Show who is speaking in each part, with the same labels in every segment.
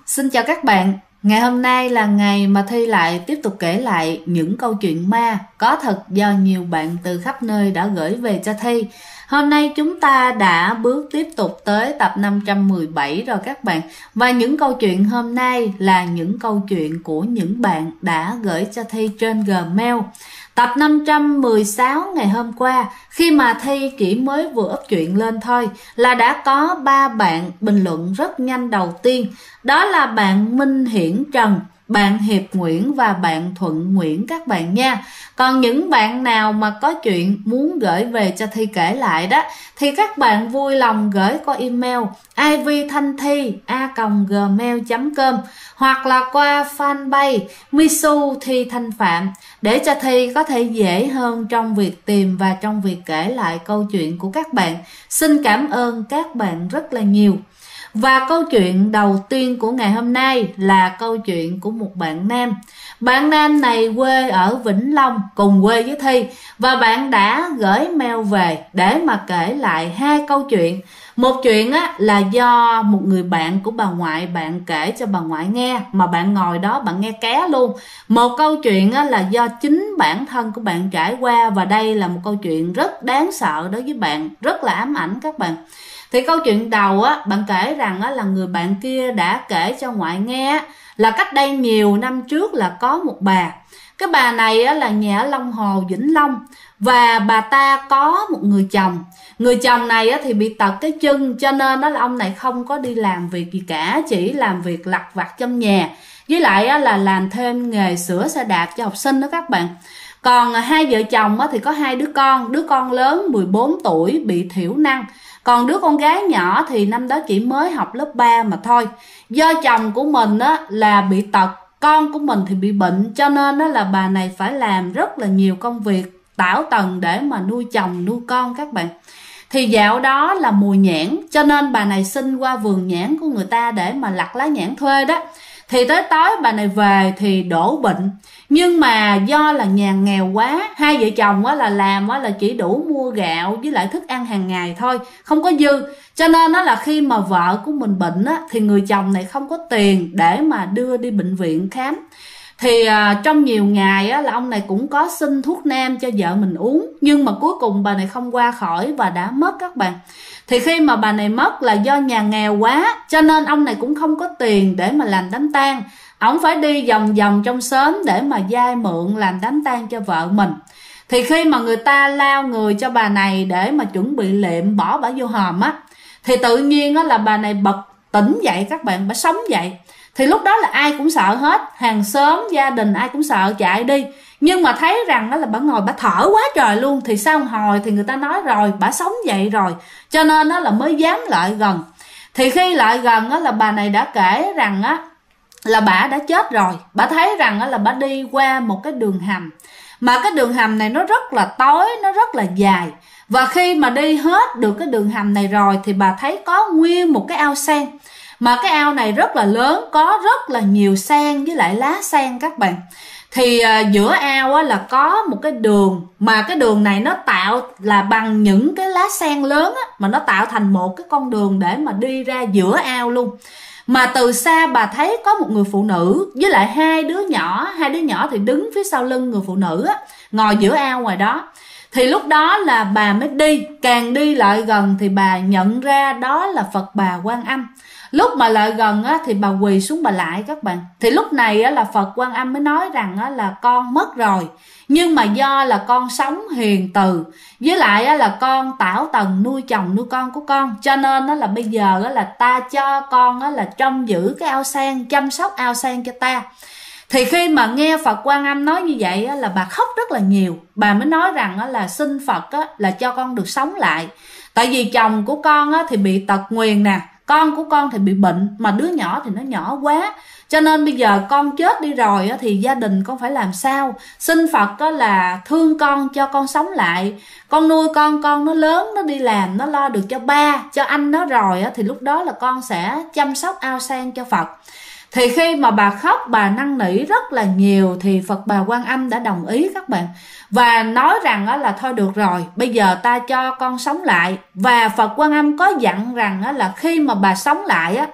Speaker 1: Xin chào các bạn. Ngày hôm nay là ngày mà Thi lại tiếp tục kể lại những câu chuyện ma có thật do nhiều bạn từ khắp nơi đã gửi về cho Thi. Hôm nay chúng ta đã bước tiếp tục tới tập 517 rồi các bạn. Và những câu chuyện hôm nay là những câu chuyện của những bạn đã gửi cho Thi trên Gmail. Tập 516 ngày hôm qua, khi mà Thi chỉ mới vừa up chuyện lên thôi là đã có 3 bạn bình luận rất nhanh đầu tiên. Đó là bạn Minh Hiển Trần, bạn Hiệp Nguyễn và bạn Thuận Nguyễn các bạn nha. Còn những bạn nào mà có chuyện muốn gửi về cho Thi kể lại đó thì các bạn vui lòng gửi qua email ivthanthi@gmail.com hoặc là qua fanpage Misu Thi Thanh Phạm để cho Thi có thể dễ hơn trong việc tìm và trong việc kể lại câu chuyện của các bạn. Xin cảm ơn các bạn rất là nhiều. Và câu chuyện đầu tiên của ngày hôm nay là câu chuyện của một bạn nam. Bạn nam này quê ở Vĩnh Long, cùng quê với Thi. Và bạn đã gửi mail về để mà kể lại 2 câu chuyện. Một chuyện á, là do một người bạn của bà ngoại bạn kể cho bà ngoại nghe, mà bạn ngồi đó bạn nghe ké luôn. Một câu chuyện á, là do chính bản thân của bạn trải qua. Và đây là một câu chuyện rất đáng sợ đối với bạn, rất là ám ảnh các bạn. Thì câu chuyện đầu á, bạn kể rằng á, là người bạn kia đã kể cho ngoại nghe á, là cách đây nhiều năm trước là có một bà. Cái bà này á, là nhà ở Long Hồ, Vĩnh Long. Và bà ta có một người chồng. Người chồng này á, thì bị tật cái chân, cho nên đó là ông này không có đi làm việc gì cả, chỉ làm việc lặt vặt trong nhà. Với lại á, là làm thêm nghề sửa xe đạp cho học sinh đó các bạn. Còn hai vợ chồng á, thì có 2 đứa con lớn 14 tuổi bị thiểu năng. Còn đứa con gái nhỏ thì năm đó chỉ mới học lớp 3 mà thôi. Do chồng của mình á, là bị tật, con của mình thì bị bệnh, cho nên đó là bà này phải làm rất là nhiều công việc tảo tần để mà nuôi chồng nuôi con các bạn. Thì dạo đó là mùa nhãn, cho nên bà này xin qua vườn nhãn của người ta để mà lặt lá nhãn thuê đó. Thì tới tối bà này về thì đổ bệnh. Nhưng mà do là nhà nghèo quá, hai vợ chồng á, là làm á, là chỉ đủ mua gạo với lại thức ăn hàng ngày thôi, không có dư. Cho nên đó là khi mà vợ của mình bệnh á, thì người chồng này không có tiền để mà đưa đi bệnh viện khám. Thì trong nhiều ngày á, là ông này cũng có xin thuốc nam cho vợ mình uống. Nhưng mà cuối cùng bà này không qua khỏi và đã mất các bạn. Thì khi mà bà này mất là do nhà nghèo quá, cho nên ông này cũng không có tiền để mà làm đám tang. Ông phải đi vòng vòng trong xóm để mà vay mượn làm đám tang cho vợ mình. Thì khi mà người ta lao người cho bà này để mà chuẩn bị liệm bỏ bà vô hòm á, thì tự nhiên á, là bà này bật tỉnh dậy các bạn, bà sống dậy. Thì lúc đó là ai cũng sợ hết, hàng xóm, gia đình ai cũng sợ chạy đi. Nhưng mà thấy rằng đó là bà ngồi bà thở quá trời luôn. Thì sau một hồi thì người ta nói rồi, bà sống dậy rồi, cho nên đó là mới dám lại gần. Thì khi lại gần đó là bà này đã kể rằng á, là bà đã chết rồi. Bà thấy rằng á, là bà đi qua một cái đường hầm, mà cái đường hầm này nó rất là tối, nó rất là dài. Và khi mà đi hết được cái đường hầm này rồi thì bà thấy có nguyên một cái ao sen. Mà cái ao này rất là lớn, có rất là nhiều sen với lại lá sen các bạn. Thì giữa ao á, là có một cái đường, mà cái đường này nó tạo là bằng những cái lá sen lớn á, mà nó tạo thành một cái con đường để mà đi ra giữa ao luôn. Mà từ xa bà thấy có một người phụ nữ với lại hai đứa nhỏ thì đứng phía sau lưng người phụ nữ á, ngồi giữa ao ngoài đó. Thì lúc đó là bà mới đi, càng đi lại gần thì bà nhận ra đó là Phật Bà Quan Âm. Lúc mà lại gần á, thì bà quỳ xuống bà lại các bạn. Thì lúc này á, là Phật Quan Âm mới nói rằng á, là con mất rồi, nhưng mà do là con sống hiền từ, với lại á, là con tảo tần nuôi chồng nuôi con của con, cho nên á, là bây giờ á, là ta cho con á, là trông giữ cái ao sen, chăm sóc ao sen cho ta. Thì khi mà nghe Phật Quan Âm nói như vậy á, là bà khóc rất là nhiều. Bà mới nói rằng á, là xin Phật á, là cho con được sống lại. Tại vì chồng của con á, thì bị tật nguyền nè, con của con thì bị bệnh, mà đứa nhỏ thì nó nhỏ quá, cho nên bây giờ con chết đi rồi á, thì gia đình con phải làm sao. Xin Phật á, là thương con cho con sống lại. Con nuôi con nó lớn, nó đi làm, nó lo được cho ba, cho anh nó rồi á, thì lúc đó là con sẽ chăm sóc ao sen cho Phật. Thì khi mà bà khóc, bà năn nỉ rất là nhiều, thì Phật Bà Quan Âm đã đồng ý các bạn. Và nói rằng á, là thôi được rồi, bây giờ ta cho con sống lại. Và Phật Quan Âm có dặn rằng á, là khi mà bà sống lại á,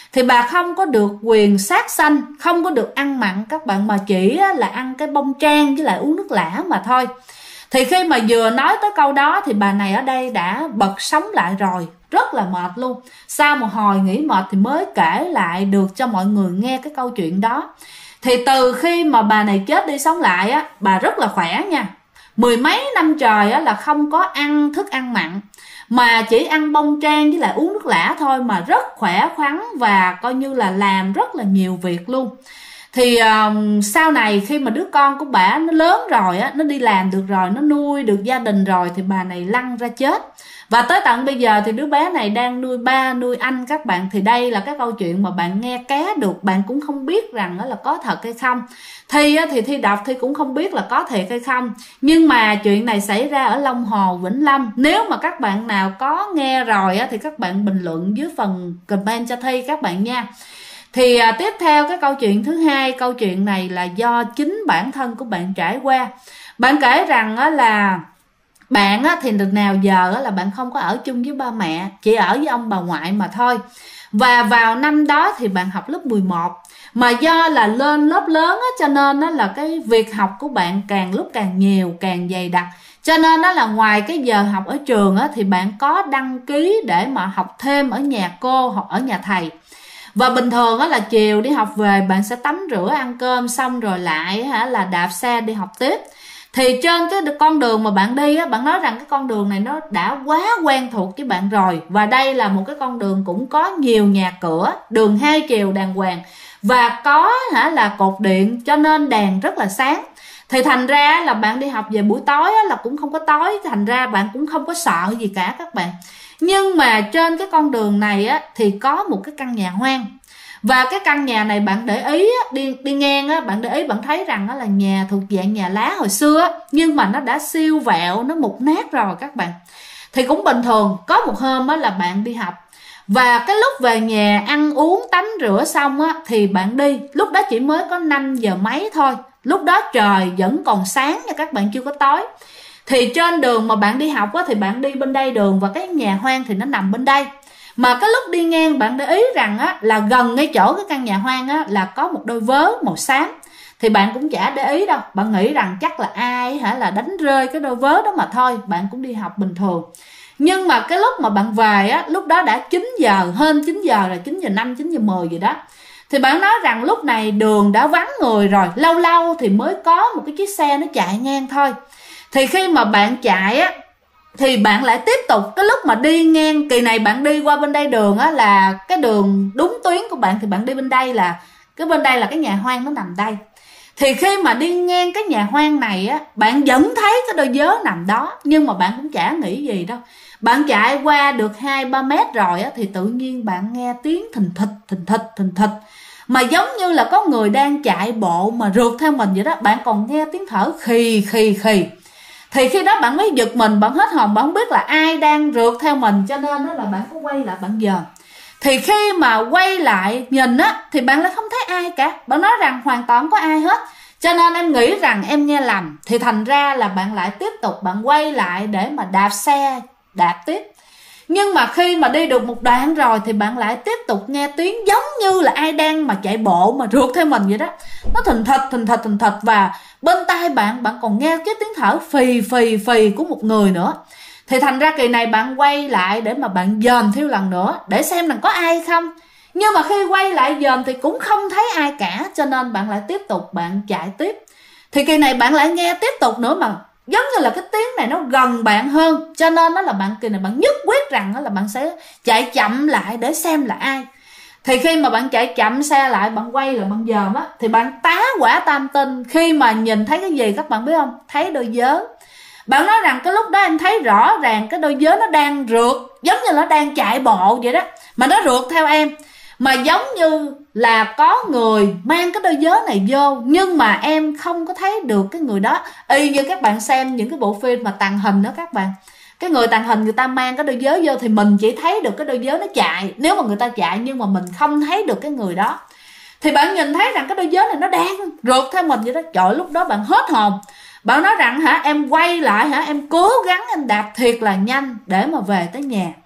Speaker 1: thì bà không có được quyền sát sanh, không có được ăn mặn các bạn, mà chỉ là ăn cái bông trang với lại uống nước lã mà thôi. Thì khi mà vừa nói tới câu đó thì bà này ở đây đã bật sống lại rồi, rất là mệt luôn. Sau một hồi nghỉ mệt thì mới kể lại được cho mọi người nghe cái câu chuyện đó. Thì từ khi mà bà này chết đi sống lại á, bà rất là khỏe nha. Mười mấy năm trời á là không có ăn thức ăn mặn, mà chỉ ăn bông trang với lại uống nước lã thôi, mà rất khỏe khoắn và coi như là làm rất là nhiều việc luôn. Thì sau này khi mà đứa con của bà nó lớn rồi á, nó đi làm được rồi, nó nuôi được gia đình rồi, thì bà này lăn ra chết. Và tới tận bây giờ thì đứa bé này đang nuôi ba nuôi anh các bạn. Thì đây là cái câu chuyện mà bạn nghe ké được, bạn cũng không biết rằng đó là có thật hay không. Thì Thi đọc Thi cũng không biết là có thiệt hay không. Nhưng mà chuyện này xảy ra ở Long Hồ, Vĩnh Lâm. Nếu mà các bạn nào có nghe rồi á, thì các bạn bình luận dưới phần comment cho Thi các bạn nha. Thì tiếp theo cái câu chuyện thứ hai, câu chuyện này là do chính bản thân của bạn trải qua. Bạn kể rằng á là bạn á thì từ nào giờ á là bạn không có ở chung với ba mẹ, chỉ ở với ông bà ngoại mà thôi. Và vào năm đó thì bạn học lớp 11. Mà do là lên lớp lớn á, cho nên á là cái việc học của bạn càng lúc càng nhiều, càng dày đặc. Cho nên đó là ngoài cái giờ học ở trường á, thì bạn có đăng ký để mà học thêm ở nhà cô hoặc ở nhà thầy. Và bình thường á là chiều đi học về bạn sẽ tắm rửa ăn cơm xong rồi lại là đạp xe đi học tiếp. Thì trên cái con đường mà bạn đi á, bạn nói rằng cái con đường này nó đã quá quen thuộc với bạn rồi. Và đây là một cái con đường cũng có nhiều nhà cửa, đường hai chiều đàng hoàng, và có là cột điện, cho nên đèn rất là sáng. Thì thành ra là bạn đi học về buổi tối là cũng không có tối, thành ra bạn cũng không có sợ gì cả các bạn. Nhưng mà trên cái con đường này á, thì có một cái căn nhà hoang. Và cái căn nhà này bạn để ý á, đi ngang á, bạn để ý bạn thấy rằng đó là nhà thuộc dạng nhà lá hồi xưa á, nhưng mà nó đã siêu vẹo, nó mục nát rồi các bạn. Thì cũng bình thường, có một hôm á là bạn đi học, và cái lúc về nhà ăn uống tắm rửa xong á thì bạn đi, lúc đó chỉ mới có 5 giờ mấy thôi, lúc đó trời vẫn còn sáng nha các bạn, chưa có tối. Thì trên đường mà bạn đi học á, thì bạn đi bên đây đường, và cái nhà hoang thì nó nằm bên đây. Mà cái lúc đi ngang bạn để ý rằng á, là gần ngay chỗ cái căn nhà hoang á, là có một đôi vớ màu xám. Thì bạn cũng chả để ý đâu, bạn nghĩ rằng chắc là ai là đánh rơi cái đôi vớ đó mà thôi, bạn cũng đi học bình thường. Nhưng mà cái lúc mà bạn về á, lúc đó đã 9 giờ, hơn 9 giờ rồi, 9 giờ 5, 9 giờ 10 gì đó. Thì bạn nói rằng lúc này đường đã vắng người rồi, lâu lâu thì mới có một cái chiếc xe nó chạy ngang thôi. Thì khi mà bạn chạy á, thì bạn lại tiếp tục, cái lúc mà đi ngang, kỳ này bạn đi qua bên đây đường á, là cái đường đúng tuyến của bạn, thì bạn đi bên đây là cái bên đây là cái nhà hoang nó nằm đây. Thì khi mà đi ngang cái nhà hoang này á, bạn vẫn thấy cái đôi vớ nằm đó, nhưng mà bạn cũng chả nghĩ gì đâu. Bạn chạy qua được 2-3 mét rồi á, thì tự nhiên bạn nghe tiếng thình thịch, thình thịch, thình thịch, mà giống như là có người đang chạy bộ mà rượt theo mình vậy đó. Bạn còn nghe tiếng thở khì khì khì. Thì khi đó bạn mới giật mình, bạn hết hồn, bạn không biết là ai đang rượt theo mình, cho nên đó là bạn có quay lại bạn dòm. Thì khi mà quay lại nhìn á, thì bạn lại không thấy ai cả. Bạn nói rằng hoàn toàn không có ai hết, cho nên em nghĩ rằng em nghe lầm. Thì thành ra là bạn lại tiếp tục bạn quay lại để mà đạp xe đạp tiếp. Nhưng mà khi mà đi được một đoạn rồi thì bạn lại tiếp tục nghe tiếng giống như là ai đang mà chạy bộ mà rượt theo mình vậy đó. Nó thình thịch, thình thịch, thình thịch, và bên tai bạn còn nghe cái tiếng thở phì phì phì của một người nữa. Thì thành ra kỳ này bạn quay lại để mà bạn dòm theo lần nữa để xem là có ai không. Nhưng mà khi quay lại dòm thì cũng không thấy ai cả, cho nên bạn lại tiếp tục bạn chạy tiếp. Thì kỳ này bạn lại nghe tiếp tục nữa, mà giống như là cái tiếng này nó gần bạn hơn, cho nên đó là bạn kỳ này bạn nhất quyết rằng đó là bạn sẽ chạy chậm lại để xem là ai. Thì khi mà bạn chạy chậm xe lại, bạn quay lại bạn dòm á, thì bạn tá quả tam tinh khi mà nhìn thấy cái gì các bạn biết không? Thấy đôi vớ. Bạn nói rằng cái lúc đó em thấy rõ ràng cái đôi vớ nó đang rượt, giống như nó đang chạy bộ vậy đó, mà nó rượt theo em. Mà giống như là có người mang cái đôi vớ này vô, nhưng mà em không có thấy được cái người đó. Y như các bạn xem những cái bộ phim mà tàng hình đó các bạn, cái người tàng hình người ta mang cái đôi vớ vô thì mình chỉ thấy được cái đôi vớ nó chạy, nếu mà người ta chạy, nhưng mà mình không thấy được cái người đó. Thì bạn nhìn thấy rằng cái đôi vớ này nó đang rượt theo mình vậy đó. Trời, lúc đó bạn hết hồn. Bạn nói rằng em quay lại em cố gắng em đạp thiệt là nhanh để mà về tới nhà.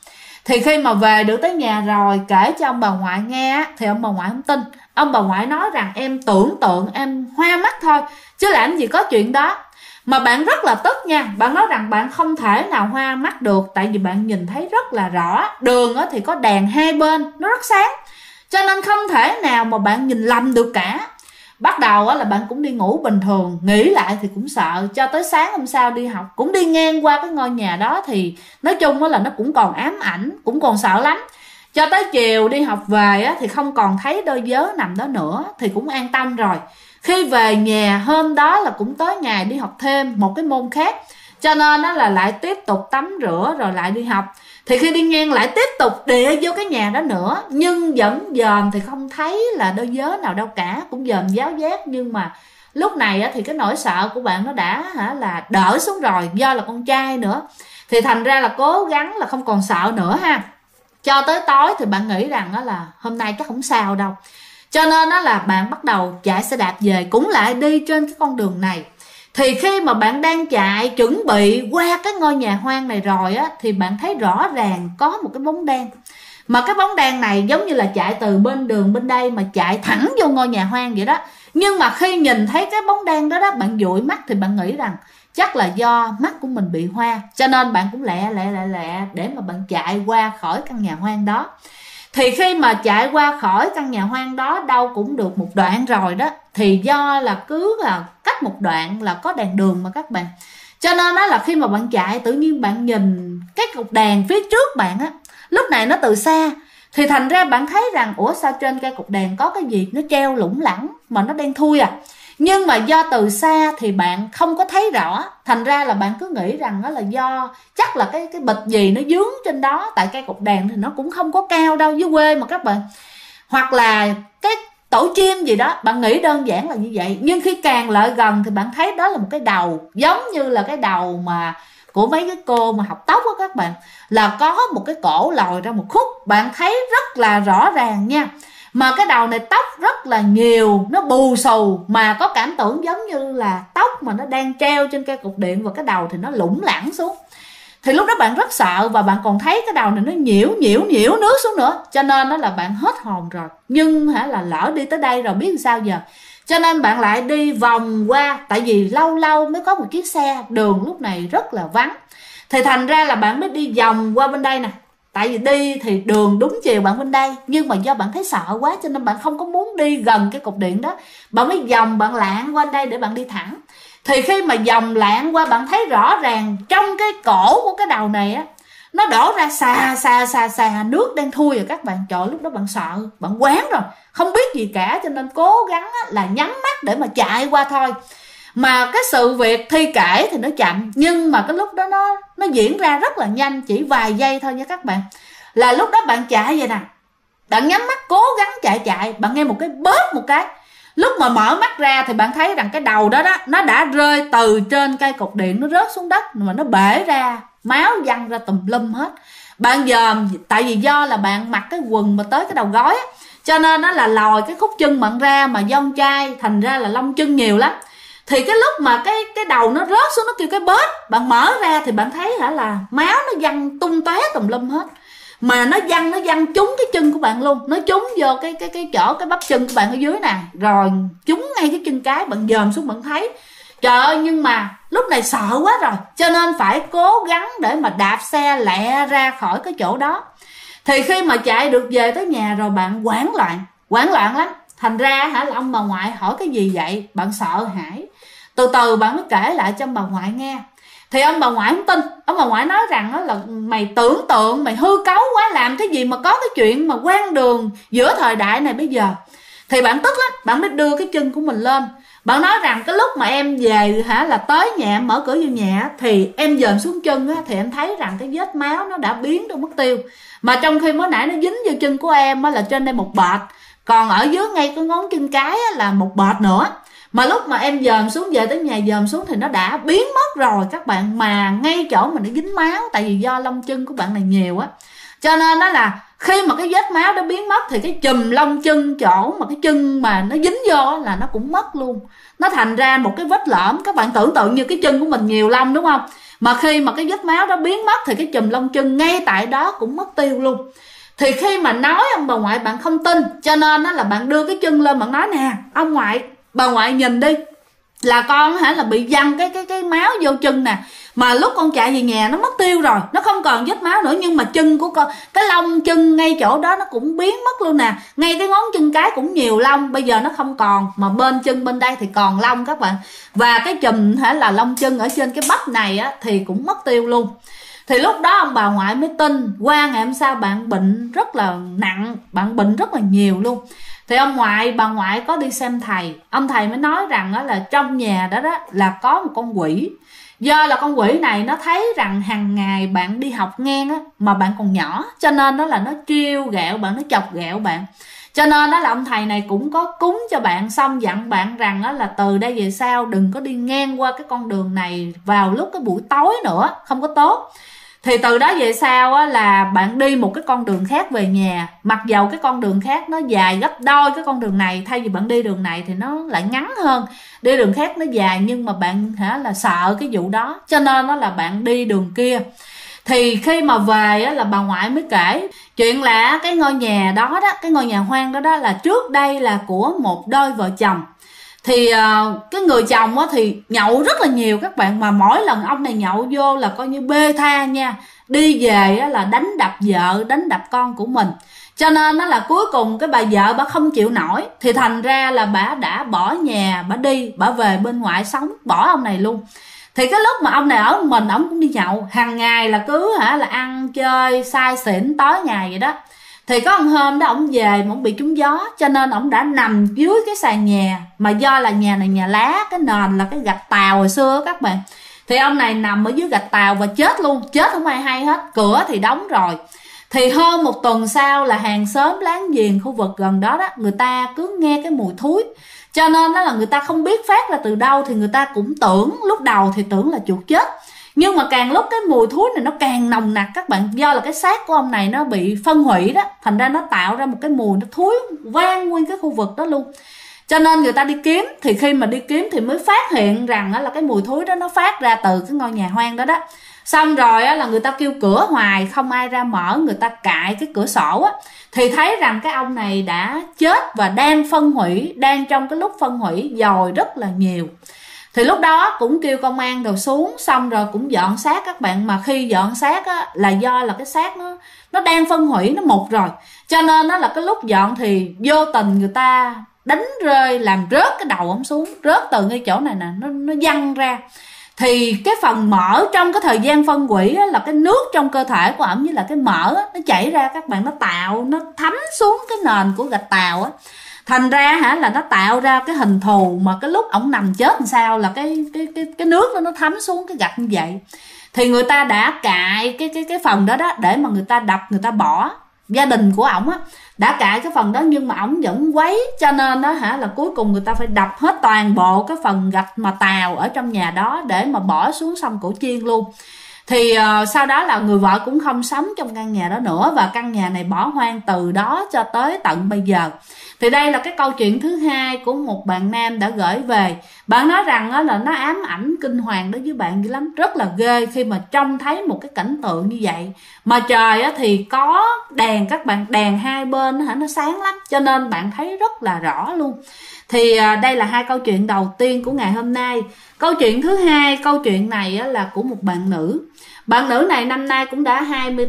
Speaker 1: Thì khi mà về được tới nhà rồi kể cho ông bà ngoại nghe thì ông bà ngoại không tin. Ông bà ngoại nói rằng em tưởng tượng, em hoa mắt thôi chứ làm gì có chuyện đó. Mà bạn rất là tức nha. Bạn nói rằng bạn không thể nào hoa mắt được, tại vì bạn nhìn thấy rất là rõ. Đường thì có đèn hai bên, nó rất sáng, cho nên không thể nào mà bạn nhìn lầm được cả. Bắt đầu là bạn cũng đi ngủ bình thường, nghĩ lại thì cũng sợ. Cho tới sáng hôm sau đi học, cũng đi ngang qua cái ngôi nhà đó thì nói chung là nó cũng còn ám ảnh, cũng còn sợ lắm. Cho tới chiều đi học về thì không còn thấy đôi vớ nằm đó nữa, thì cũng an tâm rồi. Khi về nhà hôm đó là cũng tới ngày đi học thêm một cái môn khác, cho nên là lại tiếp tục tắm rửa rồi lại đi học. Thì khi đi ngang lại tiếp tục địa vô cái nhà đó nữa, nhưng vẫn dòm thì không thấy là đôi vớ nào đâu cả, cũng dòm giáo giác. Nhưng mà lúc này thì cái nỗi sợ của bạn nó đã là đỡ xuống rồi, do là con trai nữa thì thành ra là cố gắng là không còn sợ nữa ha. Cho tới tối thì bạn nghĩ rằng là hôm nay chắc không sao đâu, cho nên là bạn bắt đầu chạy xe đạp về, cũng lại đi trên cái con đường này. Thì khi mà bạn đang chạy chuẩn bị qua cái ngôi nhà hoang này rồi thì bạn thấy rõ ràng có một cái bóng đen. Mà cái bóng đen này giống như là chạy từ bên đường bên đây mà chạy thẳng vô ngôi nhà hoang vậy đó. Nhưng mà khi nhìn thấy cái bóng đen đó bạn dụi mắt thì bạn nghĩ rằng chắc là do mắt của mình bị hoa, cho nên bạn cũng lẹ để mà bạn chạy qua khỏi căn nhà hoang đó. Thì khi mà chạy qua khỏi căn nhà hoang đó đâu cũng được một đoạn rồi đó, thì do là cứ là cách một đoạn là có đèn đường mà các bạn, cho nên là khi mà bạn chạy tự nhiên bạn nhìn cái cột đèn phía trước bạn lúc này nó từ xa, thì thành ra bạn thấy rằng ủa sao trên cây cột đèn có cái gì nó treo lủng lẳng mà nó đen thui à. Nhưng mà do từ xa thì bạn không có thấy rõ, thành ra là bạn cứ nghĩ rằng đó là do chắc là cái bịch gì nó dướng trên đó, tại cây cột đèn thì nó cũng không có cao đâu dưới quê mà các bạn, hoặc là cái tổ chim gì đó, bạn nghĩ đơn giản là như vậy. Nhưng khi càng lại gần thì bạn thấy đó là một cái đầu, giống như là cái đầu mà của mấy cái cô mà học tóc á các bạn, là có một cái cổ lòi ra một khúc, bạn thấy rất là rõ ràng nha. Mà cái đầu này tóc rất là nhiều, nó bù xù, mà có cảm tưởng giống như là tóc mà nó đang treo trên cây cột điện, và cái đầu thì nó lủng lẳng xuống. Thì lúc đó bạn rất sợ, và bạn còn thấy cái đầu này nó nhiễu nước xuống nữa, cho nên là bạn hết hồn rồi. Nhưng là lỡ đi tới đây rồi biết làm sao giờ, cho nên bạn lại đi vòng qua, tại vì lâu lâu mới có một chiếc xe, đường lúc này rất là vắng, thì thành ra là bạn mới đi vòng qua bên đây nè. Tại vì đi thì đường đúng chiều bạn bên đây, nhưng mà do bạn thấy sợ quá cho nên bạn không có muốn đi gần cái cột điện đó, bạn mới vòng, bạn lạng qua đây để bạn đi thẳng. Thì khi mà vòng lạng qua, bạn thấy rõ ràng trong cái cổ của cái đầu này nó đổ ra xà nước đen thui rồi các bạn. Trời, lúc đó bạn sợ, bạn quán rồi, không biết gì cả, cho nên cố gắng là nhắm mắt để mà chạy qua thôi. Mà cái sự việc Thi kể thì nó chậm, nhưng mà cái lúc đó nó diễn ra rất là nhanh, chỉ vài giây thôi nha các bạn. Là lúc đó bạn chạy vậy nè, bạn nhắm mắt cố gắng chạy, bạn nghe một cái bóp một cái. Lúc mà mở mắt ra thì bạn thấy rằng cái đầu đó nó đã rơi từ trên cây cột điện, nó rớt xuống đất mà nó bể ra, máu văng ra tùm lum hết. Bạn dòm, tại vì do là bạn mặc cái quần mà tới cái đầu gối cho nên nó là lòi cái khúc chân bạn ra, mà do con trai thành ra là lông chân nhiều lắm. Thì cái lúc mà cái đầu nó rớt xuống, nó kêu cái bớt, bạn mở ra thì bạn thấy là máu nó văng tung tóe tùm lum hết. Mà nó văng trúng cái chân của bạn luôn, nó trúng vô cái chỗ cái bắp chân của bạn ở dưới nè, rồi trúng ngay cái chân cái. Bạn dòm xuống bạn thấy, trời ơi, nhưng mà lúc này sợ quá rồi, cho nên phải cố gắng để mà đạp xe lẹ ra khỏi cái chỗ đó. Thì khi mà chạy được về tới nhà rồi, bạn hoảng loạn lắm. Thành ra là ông bà ngoại hỏi cái gì vậy, bạn sợ hãi. Từ từ bạn mới kể lại cho ông bà ngoại nghe. Thì ông bà ngoại không tin. Ông bà ngoại nói rằng là mày tưởng tượng, mày hư cấu quá, làm cái gì mà có cái chuyện mà quan đường giữa thời đại này bây giờ. Thì bạn tức lắm, bạn mới đưa cái chân của mình lên. Bạn nói rằng cái lúc mà em về là tới nhà, mở cửa vô nhà, thì em dòm xuống chân thì em thấy rằng cái vết máu nó đã biến đâu mất tiêu. Mà trong khi mới nãy nó dính vô chân của em là trên đây một bệt, còn ở dưới ngay cái ngón chân cái là một bệt nữa. Mà lúc mà em dòm xuống, về tới nhà dòm xuống thì nó đã biến mất rồi các bạn. Mà ngay chỗ mà nó dính máu, tại vì do lông chân của bạn này nhiều cho nên đó là khi mà cái vết máu đó biến mất thì cái chùm lông chân, chỗ mà cái chân mà nó dính vô là nó cũng mất luôn. Nó thành ra một cái vết lõm. Các bạn tưởng tượng như cái chân của mình nhiều lông đúng không, Mà khi mà cái vết máu đó biến mất thì cái chùm lông chân ngay tại đó cũng mất tiêu luôn. Thì khi mà nói ông bà ngoại bạn không tin, cho nên đó là bạn đưa cái chân lên, bạn nói nè ông ngoại, bà ngoại nhìn đi, là con là bị văng cái máu vô chân nè, mà lúc con chạy về nhà nó mất tiêu rồi, nó không còn vết máu nữa, nhưng mà chân của con, cái lông chân ngay chỗ đó nó cũng biến mất luôn nè, ngay cái ngón chân cái cũng nhiều lông, bây giờ nó không còn, mà bên chân bên đây thì còn lông các bạn, và cái chùm là lông chân ở trên cái bắp này á thì cũng mất tiêu luôn. Thì lúc đó ông bà ngoại mới tin. Qua ngày hôm sau bạn bệnh rất là nặng, bạn bệnh rất là nhiều luôn. Thì ông ngoại, bà ngoại có đi xem thầy, ông thầy mới nói rằng là trong nhà đó là có một con quỷ. Do là con quỷ này nó thấy rằng hàng ngày bạn đi học ngang á, mà bạn còn nhỏ, cho nên đó là nó trêu ghẹo bạn, nó chọc ghẹo bạn. Cho nên đó là ông thầy này cũng có cúng cho bạn, xong dặn bạn rằng đó là từ đây về sau đừng có đi ngang qua cái con đường này vào lúc cái buổi tối nữa, không có tốt. Thì từ đó về sau á, là bạn đi một cái con đường khác về nhà, mặc dầu cái con đường khác nó dài gấp đôi cái con đường này, thay vì bạn đi đường này thì nó lại ngắn hơn, đi đường khác nó dài, nhưng mà bạn là sợ cái vụ đó, cho nên đó là bạn đi đường kia. Thì khi mà về á, là bà ngoại mới kể chuyện là cái ngôi nhà đó cái ngôi nhà hoang đó là trước đây là của một đôi vợ chồng. Thì cái người chồng á thì nhậu rất là nhiều các bạn, mà mỗi lần ông này nhậu vô là coi như bê tha nha, đi về á là đánh đập vợ, đánh đập con của mình. Cho nên nó là cuối cùng cái bà vợ bà không chịu nổi, thì thành ra là bà đã bỏ nhà, bà đi, bà về bên ngoại sống, bỏ ông này luôn. Thì cái lúc mà ông này ở mình, ông cũng đi nhậu hàng ngày, là cứ là ăn chơi say xỉn tối ngày vậy đó. Thì có một hôm đó ông về mà ông bị trúng gió, cho nên ông đã nằm dưới cái sàn nhà, mà do là nhà này nhà lá, cái nền là cái gạch tàu hồi xưa các bạn. Thì ông này nằm ở dưới gạch tàu và chết luôn, chết không ai hay hết, cửa thì đóng rồi. Thì hơn một tuần sau là hàng xóm láng giềng khu vực gần đó người ta cứ nghe cái mùi thúi, cho nên đó là người ta không biết phát ra từ đâu, thì người ta cũng tưởng, lúc đầu thì tưởng là chuột chết. Nhưng mà càng lúc cái mùi thúi này nó càng nồng nặc các bạn, do là cái xác của ông này nó bị phân hủy đó, thành ra nó tạo ra một cái mùi nó thúi vang nguyên cái khu vực đó luôn. Cho nên người ta đi kiếm, thì khi mà đi kiếm thì mới phát hiện rằng là cái mùi thúi đó nó phát ra từ cái ngôi nhà hoang đó. Xong rồi là người ta kêu cửa hoài không ai ra mở, người ta cạy cái cửa sổ á, thì thấy rằng cái ông này đã chết và đang phân hủy, đang trong cái lúc phân hủy dồi rất là nhiều. Thì lúc đó cũng kêu công an rồi xuống, xong rồi cũng dọn xác các bạn. Mà khi dọn xác á, là do là cái xác nó đang phân hủy, nó mục rồi, cho nên đó là cái lúc dọn thì vô tình người ta đánh rơi, làm rớt cái đầu ổng xuống, rớt từ ngay chỗ này nè, nó văng ra. Thì cái phần mỡ trong cái thời gian phân hủy á, là cái nước trong cơ thể của ổng với là cái mỡ á, nó chảy ra các bạn, nó thấm xuống cái nền của gạch tàu á. Thành ra là nó tạo ra cái hình thù mà cái lúc ổng nằm chết làm sao là cái nước đó nó thấm xuống cái gạch như vậy. Thì người ta đã cạy cái phần đó để mà người ta đập, người ta bỏ. Gia đình của ổng á đã cạy cái phần đó, nhưng mà ổng vẫn quấy, cho nên đó là cuối cùng người ta phải đập hết toàn bộ cái phần gạch mà tàu ở trong nhà đó để mà bỏ xuống sông Cổ Chiên luôn. Thì sau đó là người vợ cũng không sống trong căn nhà đó nữa, và căn nhà này bỏ hoang từ đó cho tới tận bây giờ. Thì đây là cái câu chuyện thứ hai của một bạn nam đã gửi về. Bạn nói rằng là nó ám ảnh kinh hoàng đối với bạn dữ lắm, rất là ghê khi mà trông thấy một cái cảnh tượng như vậy. Mà trời thì có đèn các bạn, đèn hai bên nó sáng lắm, cho nên bạn thấy rất là rõ luôn. Thì đây là hai câu chuyện đầu tiên của ngày hôm nay. Câu chuyện thứ hai, câu chuyện này là của một bạn nữ. Bạn nữ này năm nay cũng đã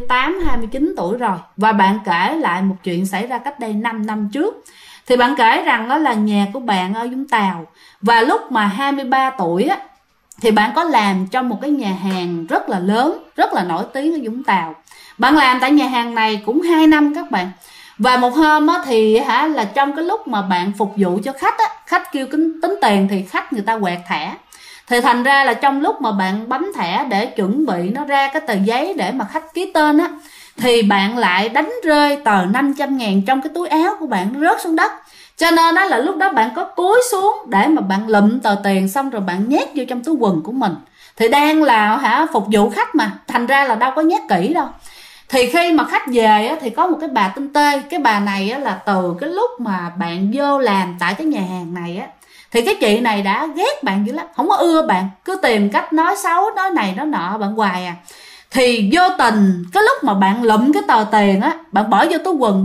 Speaker 1: 28-29 tuổi rồi, và bạn kể lại một chuyện xảy ra cách đây 5 năm trước. Thì bạn kể rằng đó là nhà của bạn ở Vũng Tàu, và lúc mà 23 tuổi thì bạn có làm trong một cái nhà hàng rất là lớn, rất là nổi tiếng ở Vũng Tàu. Bạn làm tại nhà hàng này cũng 2 năm các bạn. Và một hôm thì là trong cái lúc mà bạn phục vụ cho khách khách kêu tính tiền thì khách người ta quẹt thẻ. Thì thành ra là trong lúc mà bạn bấm thẻ để chuẩn bị nó ra cái tờ giấy để mà khách ký tên thì bạn lại đánh rơi tờ 500.000 trong cái túi áo của bạn, nó rớt xuống đất. Cho nên là lúc đó bạn có cúi xuống để mà bạn lụm tờ tiền, xong rồi bạn nhét vô trong túi quần của mình. Thì đang là phục vụ khách mà, thành ra là đâu có nhét kỹ đâu. Thì khi mà khách về thì có một cái bà tinh tê. Cái bà này là từ cái lúc mà bạn vô làm tại cái nhà hàng này thì cái chị này đã ghét bạn dữ lắm, không có ưa bạn, cứ tìm cách nói xấu, nói này nói nọ bạn hoài à. Thì vô tình cái lúc mà bạn lụm cái tờ tiền á, bạn bỏ vô túi quần,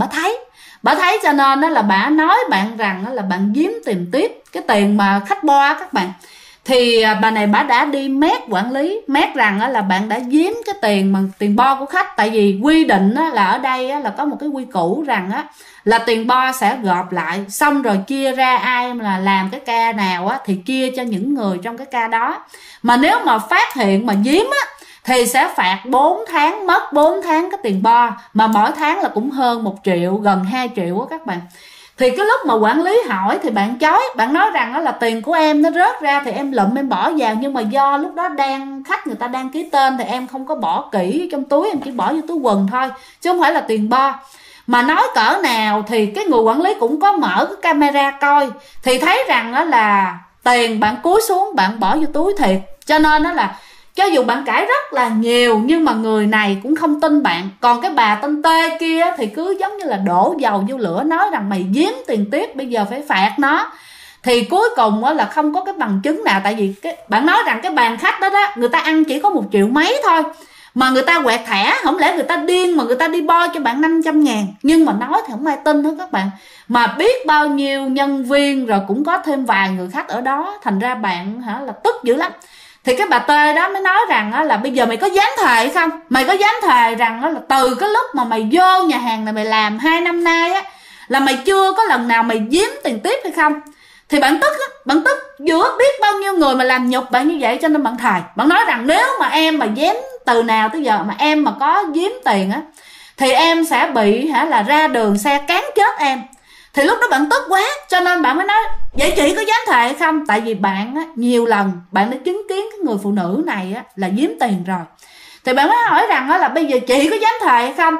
Speaker 1: bà thấy cho nên đó là bà nói bạn rằng là bạn giếm tiền tiếp cái tiền mà khách bo các bạn. Thì bà này bà đã đi mét quản lý, mét rằng là bạn đã giếm cái tiền bằng tiền bo của khách. Tại vì quy định là ở đây là có một cái quy củ rằng là tiền bo sẽ gộp lại, xong rồi chia ra ai mà làm cái ca nào thì chia cho những người trong cái ca đó. Mà nếu mà phát hiện mà giếm thì sẽ phạt 4 tháng, mất 4 tháng cái tiền bo, mà mỗi tháng là cũng hơn 1 triệu, gần 2 triệu các bạn. Thì cái lúc mà quản lý hỏi thì bạn chối, bạn nói rằng đó là tiền của em nó rớt ra thì em lụm em bỏ vào, nhưng mà do lúc đó khách người ta đăng ký tên thì em không có bỏ kỹ trong túi, em chỉ bỏ vô túi quần thôi chứ không phải là tiền bo. Mà nói cỡ nào thì cái người quản lý cũng có mở cái camera coi, thì thấy rằng đó là tiền bạn cúi xuống bạn bỏ vô túi thiệt. Cho nên đó là cho dù bạn cãi rất là nhiều nhưng mà người này cũng không tin bạn. Còn cái bà tên Tê kia thì cứ giống như là đổ dầu vô lửa, nói rằng mày giếm tiền tiếp, bây giờ phải phạt nó. Thì cuối cùng là không có cái bằng chứng nào. Tại vì bạn nói rằng cái bàn khách đó người ta ăn chỉ có 1 triệu mấy thôi, mà người ta quẹt thẻ, không lẽ người ta điên mà người ta đi bo cho bạn 500.000. Nhưng mà nói thì không ai tin hết các bạn. Mà biết bao nhiêu nhân viên, rồi cũng có thêm vài người khách ở đó, thành ra bạn là tức dữ lắm. Thì cái bà Tê đó mới nói rằng là bây giờ mày có dám thề hay không? Mày có dám thề rằng là từ cái lúc mà mày vô nhà hàng này mày làm 2 năm nay là mày chưa có lần nào mày giếm tiền tiếp hay không? Thì bạn tức giữa biết bao nhiêu người mà làm nhục bạn như vậy, cho nên bạn thề. Bạn nói rằng nếu mà em mà giếm từ nào tới giờ mà em mà có giếm tiền thì em sẽ bị là ra đường xe cán chết em. Thì lúc đó bạn tức quá, cho nên bạn mới nói vậy chị có dám thề hay không? Tại vì bạn nhiều lần bạn đã chứng kiến cái người phụ nữ này là giếm tiền rồi. Thì bạn mới hỏi rằng là bây giờ chị có dám thề hay không?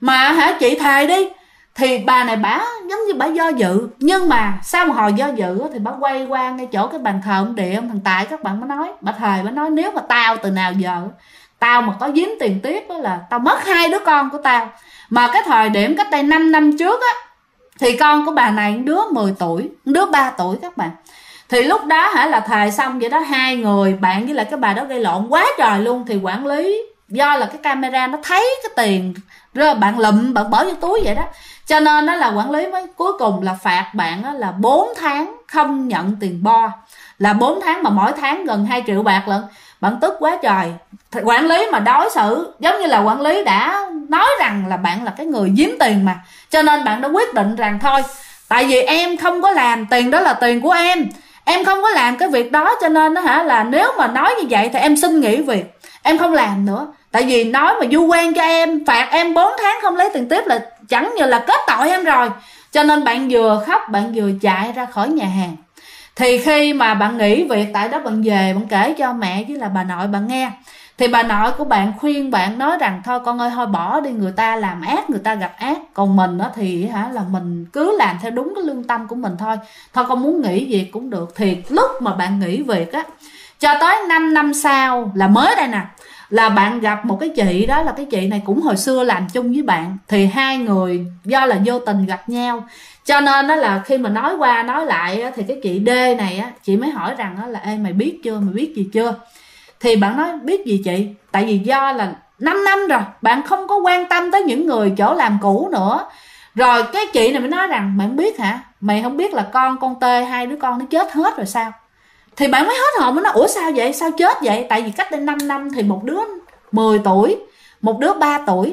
Speaker 1: Mà chị thề đi. Thì bà này bả giống như bả do dự. Nhưng mà sau một hồi do dự thì bả quay qua ngay chỗ cái bàn thờ ông Địa, ông thằng Tài các bạn mới nói, bả thề, bả nói nếu mà tao từ nào giờ tao mà có giếm tiền tiếp là tao mất 2 đứa con của tao. Mà cái thời điểm cách đây 5 năm trước thì con của bà này đứa 10 tuổi, đứa 3 tuổi các bạn. Thì lúc đó là thề xong vậy đó, 2 người bạn với lại cái bà đó gây lộn quá trời luôn. Thì quản lý do là cái camera nó thấy cái tiền rồi bạn lụm bạn bỏ vô túi vậy đó, cho nên đó là quản lý mới cuối cùng là phạt bạn là 4 tháng không nhận tiền bo, là 4 tháng mà mỗi tháng gần 2 triệu bạc lận. Bạn tức quá trời. Thì quản lý mà đối xử giống như là quản lý đã nói rằng là bạn là cái người giếm tiền mà, cho nên bạn đã quyết định rằng thôi, tại vì em không có làm, tiền đó là tiền của em không có làm cái việc đó, cho nên là nếu mà nói như vậy thì em xin nghỉ việc, em không làm nữa. Tại vì nói mà vu oan cho em, phạt em 4 tháng không lấy tiền tiếp là chẳng như là kết tội em rồi. Cho nên bạn vừa khóc bạn vừa chạy ra khỏi nhà hàng. Thì khi mà bạn nghỉ việc tại đó, bạn về bạn kể cho mẹ với là bà nội bạn nghe, thì bà nội của bạn khuyên bạn nói rằng thôi con ơi, thôi bỏ đi, người ta làm ác người ta gặp ác, còn mình thì là mình cứ làm theo đúng cái lương tâm của mình thôi con muốn nghỉ việc cũng được. Thì lúc mà bạn nghỉ việc cho tới 5 năm sau là mới đây nè, là bạn gặp một cái chị đó, là cái chị này cũng hồi xưa làm chung với bạn. Thì 2 người do là vô tình gặp nhau, cho nên đó là khi mà nói qua nói lại thì cái chị D này chị mới hỏi rằng là ê mày biết chưa, mày biết gì chưa? Thì bạn nói biết gì chị? Tại vì do là 5 năm rồi bạn không có quan tâm tới những người chỗ làm cũ nữa. Rồi cái chị này mới nói rằng mày không biết hả? Mày không biết là con Tê 2 đứa con nó chết hết rồi sao? Thì bạn mới hết hồn, mới nói ủa sao vậy, sao chết vậy? Tại vì cách đây 5 năm thì một đứa 10 tuổi, một đứa 3 tuổi.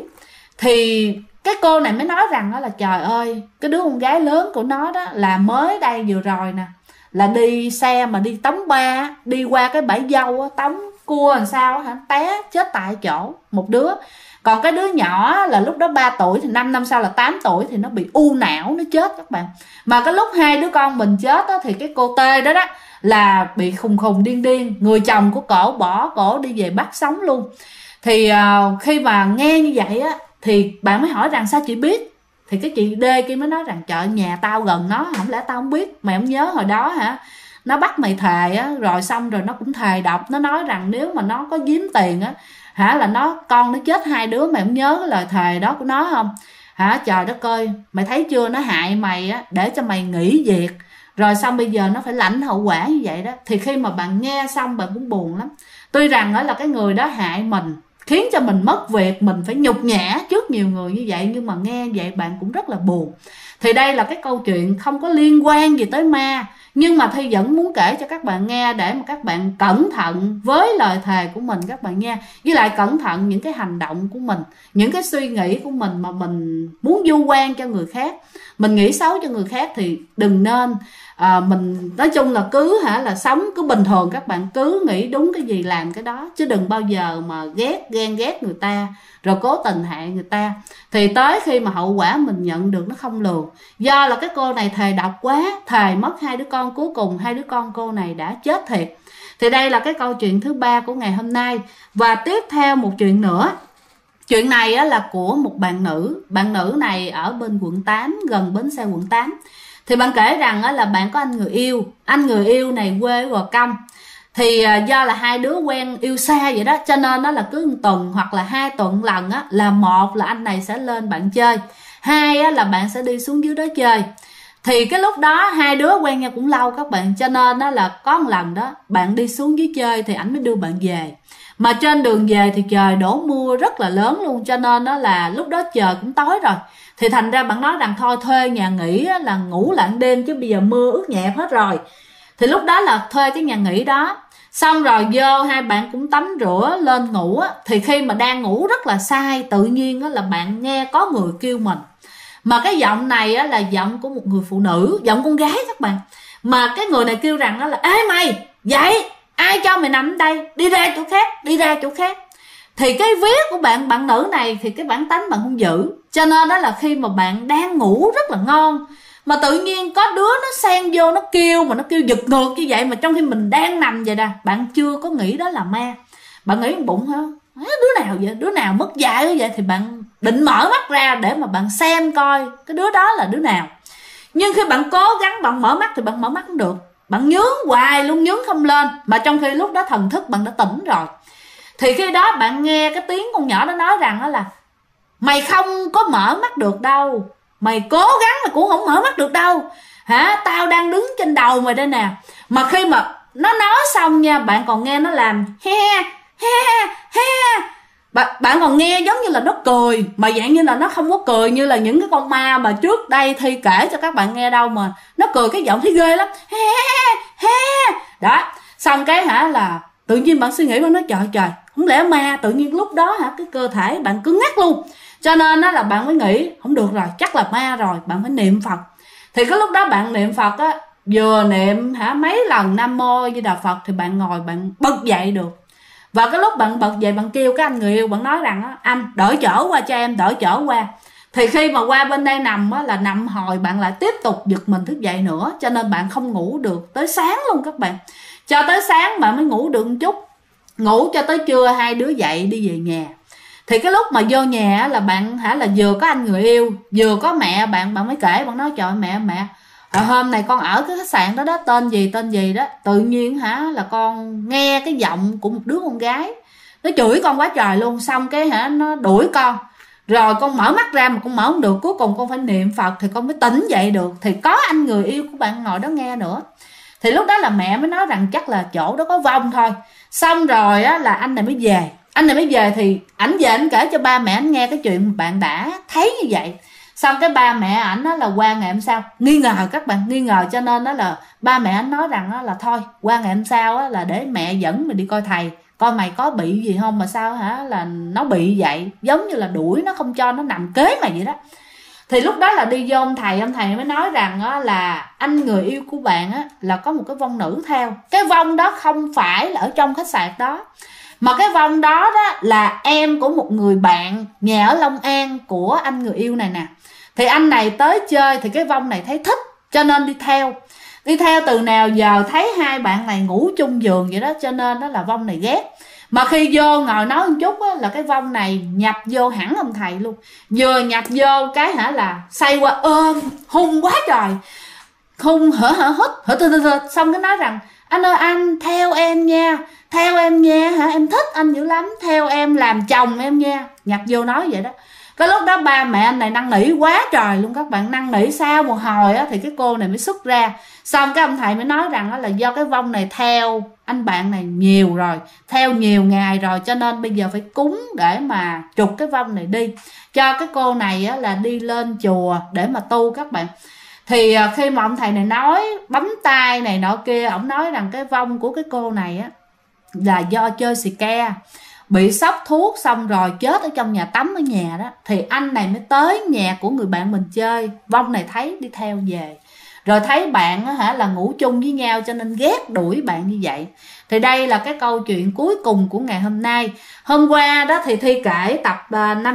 Speaker 1: Thì cái cô này mới nói rằng là trời ơi, cái đứa con gái lớn của nó đó là mới đây vừa rồi nè, là đi xe mà đi tống ba, đi qua cái bãi dâu tống cua làm sao té chết tại chỗ một đứa. Còn cái đứa nhỏ là lúc đó 3 tuổi thì 5 năm sau là 8 tuổi thì nó bị u não, nó chết các bạn. Mà cái lúc 2 đứa con mình chết thì cái cô Tê đó là bị khùng điên, người chồng của cổ bỏ cổ đi về Bắc sống luôn. Thì khi mà nghe như vậy thì bạn mới hỏi rằng sao chị biết? Thì cái chị D kia mới nói rằng trời, nhà tao gần nó, không lẽ tao không biết? Mày không nhớ hồi đó hả? Nó bắt mày thề rồi xong rồi nó cũng thề độc, nó nói rằng nếu mà nó có giếm tiền là con nó chết 2 đứa, mày không nhớ cái lời thề đó của nó không? hả, trời đất ơi, mày thấy chưa, nó hại mày á để cho mày nghỉ việc, rồi xong bây giờ nó phải lãnh hậu quả như vậy đó. Thì khi mà bạn nghe xong bạn cũng buồn lắm. Tuy rằng đó là cái người đó hại mình, khiến cho mình mất việc, mình phải nhục nhã trước nhiều người như vậy, nhưng mà nghe vậy bạn cũng rất là buồn. Thì đây là cái câu chuyện không có liên quan gì tới ma, nhưng mà Thi vẫn muốn kể cho các bạn nghe để mà các bạn cẩn thận với lời thề của mình các bạn nha. Với lại cẩn thận những cái hành động của mình, những cái suy nghĩ của mình mà mình muốn vu oan cho người khác, mình nghĩ xấu cho người khác thì đừng nên. Mình nói chung là cứ là sống cứ bình thường, các bạn cứ nghĩ đúng cái gì làm cái đó, chứ đừng bao giờ mà ghen ghét người ta rồi cố tình hại người ta. Thì tới khi mà hậu quả mình nhận được nó không lường. Do là cái cô này thề độc quá, thề mất 2 đứa con, cuối cùng 2 đứa con cô này đã chết thiệt. Thì đây là cái câu chuyện thứ 3 của ngày hôm nay. Và tiếp theo một chuyện nữa. Chuyện này á, là của một bạn nữ. Bạn nữ này ở bên quận 8, gần bến xe quận 8. Thì bạn kể rằng á, là bạn có anh người yêu. Anh người yêu này quê ở Gò Công. Thì do là hai đứa quen yêu xa vậy đó, cho nên nó là cứ 1 tuần hoặc là 2 tuần lần á, là một là anh này sẽ lên bạn chơi, 2 á, là bạn sẽ đi xuống dưới đó chơi. Thì cái lúc đó hai đứa quen nhau cũng lâu các bạn, cho nên đó là có một lần đó bạn đi xuống dưới chơi thì ảnh mới đưa bạn về. Mà trên đường về thì trời đổ mưa rất là lớn luôn, cho nên đó là lúc đó trời cũng tối rồi. Thì thành ra bạn nói rằng thôi thuê nhà nghỉ là ngủ lặng đêm, chứ bây giờ mưa ướt nhẹp hết rồi. Thì lúc đó là thuê cái nhà nghỉ đó. Xong rồi vô hai bạn cũng tắm rửa lên ngủ á. Thì khi mà đang ngủ rất là say, tự nhiên á là bạn nghe có người kêu mình. Mà cái giọng này á là giọng của một người phụ nữ, giọng con gái các bạn. Mà cái người này kêu rằng á là: ê mày, dậy, ai cho mày nằm ở đây, đi ra chỗ khác, đi ra chỗ khác. Thì cái vía của bạn nữ này thì cái bản tánh bạn không giữ, cho nên đó là khi mà bạn đang ngủ rất là ngon, mà tự nhiên có đứa nó xen vô, nó kêu, mà nó kêu giật ngược như vậy, mà trong khi mình đang nằm vậy nè, bạn chưa có nghĩ đó là ma. Bạn nghĩ trong bụng hả, đứa nào vậy, đứa nào mất dạy như vậy, thì bạn định mở mắt ra để mà bạn xem coi cái đứa đó là đứa nào. Nhưng khi bạn cố gắng bạn mở mắt thì bạn mở mắt không được, bạn nhướng hoài luôn, nhướng không lên, mà trong khi lúc đó thần thức bạn đã tỉnh rồi. Thì khi đó bạn nghe cái tiếng con nhỏ đó nói rằng đó là: mày không có mở mắt được đâu, mày cố gắng mà cũng không mở mắt được đâu hả, tao đang đứng trên đầu mày đây nè. Mà khi mà nó nói xong nha, bạn còn nghe nó làm he he he, bạn còn nghe giống như là nó cười, mà dạng như là nó không có cười như là những cái con ma mà trước đây Thi kể cho các bạn nghe đâu, mà nó cười cái giọng thấy ghê lắm, he he đó. Xong cái là tự nhiên bạn suy nghĩ, bạn nói trời, không lẽ ma. Tự nhiên lúc đó cái cơ thể bạn cứng ngắc luôn, cho nên đó là bạn mới nghĩ không được rồi, chắc là ma rồi, bạn phải niệm Phật. Thì cái lúc đó bạn niệm Phật á, vừa niệm mấy lần Nam Mô Di Đà Phật thì bạn ngồi bạn bật dậy được. Và cái lúc bạn bật dậy bạn kêu cái anh người yêu, bạn nói rằng á: anh đổi chỗ qua cho em, đổi chỗ qua. Thì khi mà qua bên đây nằm á, là nằm hồi bạn lại tiếp tục giật mình thức dậy nữa, cho nên bạn không ngủ được tới sáng luôn các bạn. Cho tới sáng bạn mới ngủ được một chút, ngủ cho tới trưa hai đứa dậy đi về nhà. Thì cái lúc mà vô nhà là bạn là vừa có anh người yêu, vừa có mẹ bạn mới kể, bạn nói: trời mẹ, hôm này con ở cái khách sạn đó đó, tên gì đó, tự nhiên là con nghe cái giọng của một đứa con gái nó chửi con quá trời luôn. Xong cái nó đuổi con, rồi con mở mắt ra mà con mở không được, cuối cùng con phải niệm Phật thì con mới tỉnh dậy được. Thì có anh người yêu của bạn ngồi đó nghe nữa. Thì lúc đó là mẹ mới nói rằng chắc là chỗ đó có vong thôi. Xong rồi á là anh này mới về. Thì ảnh về ảnh kể cho ba mẹ ảnh nghe cái chuyện mà bạn đã thấy như vậy. Xong cái ba mẹ ảnh đó là qua ngày hôm sau nghi ngờ, các bạn nghi ngờ, cho nên đó là ba mẹ ảnh nói rằng đó là thôi qua ngày hôm sau á, là để mẹ dẫn mày đi coi thầy, coi mày có bị gì không, mà sao là nó bị vậy, giống như là đuổi nó không cho nó nằm kế mày vậy đó. Thì lúc đó là đi vô ông thầy mới nói rằng á, là anh người yêu của bạn á, là có một cái vong nữ theo. Cái vong đó không phải là ở trong khách sạn đó, mà cái vong đó là em của một người bạn nhà ở Long An của anh người yêu này nè. Thì anh này tới chơi thì cái vong này thấy thích, cho nên đi theo từ nào giờ thấy hai bạn này ngủ chung giường vậy đó, cho nên đó là vong này ghét. Mà khi vô ngồi nói một chút á, là cái vong này nhập vô hẳn ông thầy luôn. Vừa nhập vô cái là say qua ôm hung quá trời, hung hít xong cái nói rằng: anh ơi anh theo em nha em thích anh dữ lắm, theo em làm chồng em nha. Nhập vô nói vậy đó. Cái lúc đó ba mẹ anh này năn nỉ quá trời luôn các bạn, năn nỉ sau một hồi á, thì cái cô này mới xuất ra. Xong cái ông thầy mới nói rằng là do cái vong này theo anh bạn này nhiều rồi, theo nhiều ngày rồi, cho nên bây giờ phải cúng để mà trục cái vong này đi, cho cái cô này á, là đi lên chùa để mà tu các bạn. Thì khi mà ông thầy này nói bấm tay này nọ kia, ông nói rằng cái vong của cái cô này á là do chơi xì ke, bị sốc thuốc xong rồi chết ở trong nhà tắm ở nhà đó. Thì anh này mới tới nhà của người bạn mình chơi, vong này thấy đi theo về, rồi thấy bạn á là ngủ chung với nhau cho nên ghét đuổi bạn như vậy. Thì đây là cái câu chuyện cuối cùng của ngày hôm nay. Hôm qua đó thì Thi kể tập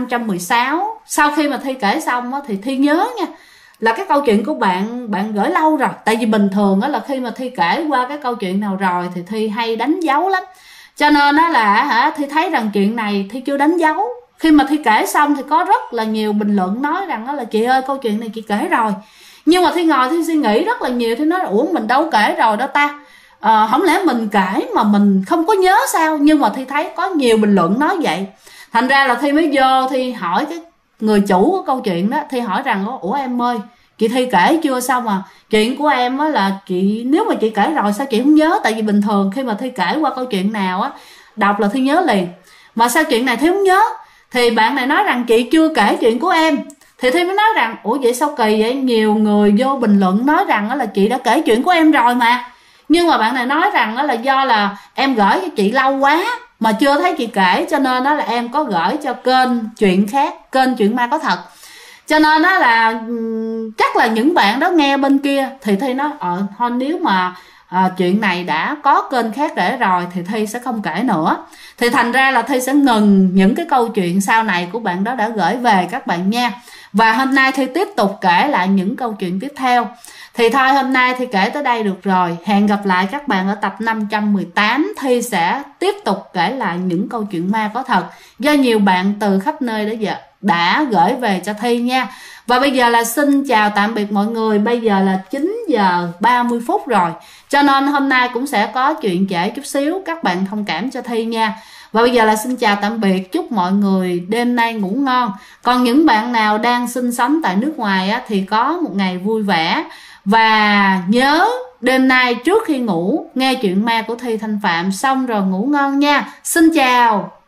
Speaker 1: 516. Sau khi mà Thi kể xong á, thì Thi nhớ nha, là cái câu chuyện của bạn gửi lâu rồi. Tại vì bình thường á, là khi mà Thi kể qua cái câu chuyện nào rồi thì Thi hay đánh dấu lắm, cho nên đó là Thi thấy rằng chuyện này Thi chưa đánh dấu. Khi mà Thi kể xong thì có rất là nhiều bình luận nói rằng đó là chị ơi câu chuyện này chị kể rồi. Nhưng mà Thi ngồi Thi suy nghĩ rất là nhiều. Thi nói là ủa mình đâu kể rồi đó ta, không lẽ mình kể mà mình không có nhớ sao? Nhưng mà Thi thấy có nhiều bình luận nói vậy, thành ra là Thi mới vô Thi hỏi cái người chủ của câu chuyện đó. Thi hỏi rằng ủa em ơi, chị Thi kể chưa xong à? Chuyện của em á là chị, nếu mà chị kể rồi sao chị không nhớ? Tại vì bình thường khi mà Thi kể qua câu chuyện nào á, đọc là Thi nhớ liền, mà sao chuyện này Thi không nhớ? Thì bạn này nói rằng chị chưa kể chuyện của em. Thì Thi mới nói rằng ủa vậy sao kỳ vậy? Nhiều người vô bình luận nói rằng là chị đã kể chuyện của em rồi mà. Nhưng mà bạn này nói rằng là do là em gửi cho chị lâu quá mà chưa thấy chị kể, cho nên đó là em có gửi cho kênh chuyện khác, kênh Chuyện Ma Có Thật. Cho nên đó là chắc là những bạn đó nghe bên kia thì Thi nói thôi nếu mà chuyện này đã có kênh khác để rồi thì Thi sẽ không kể nữa. Thì thành ra là Thi sẽ ngừng những cái câu chuyện sau này của bạn đó đã gửi về các bạn nha. Và hôm nay Thi tiếp tục kể lại những câu chuyện tiếp theo. Thì thôi hôm nay Thi kể tới đây được rồi. Hẹn gặp lại các bạn ở tập 518. Thi sẽ tiếp tục kể lại những câu chuyện ma có thật do nhiều bạn từ khắp nơi đã gửi về cho Thi nha. Và bây giờ là xin chào tạm biệt mọi người. Bây giờ là 9 giờ 30 phút rồi, cho nên hôm nay cũng sẽ có chuyện trễ chút xíu, các bạn thông cảm cho Thi nha. Và bây giờ là xin chào tạm biệt, chúc mọi người đêm nay ngủ ngon. Còn những bạn nào đang sinh sống tại nước ngoài á, thì có một ngày vui vẻ. Và nhớ đêm nay trước khi ngủ nghe chuyện ma của Thi Thanh Phạm xong rồi ngủ ngon nha. Xin chào.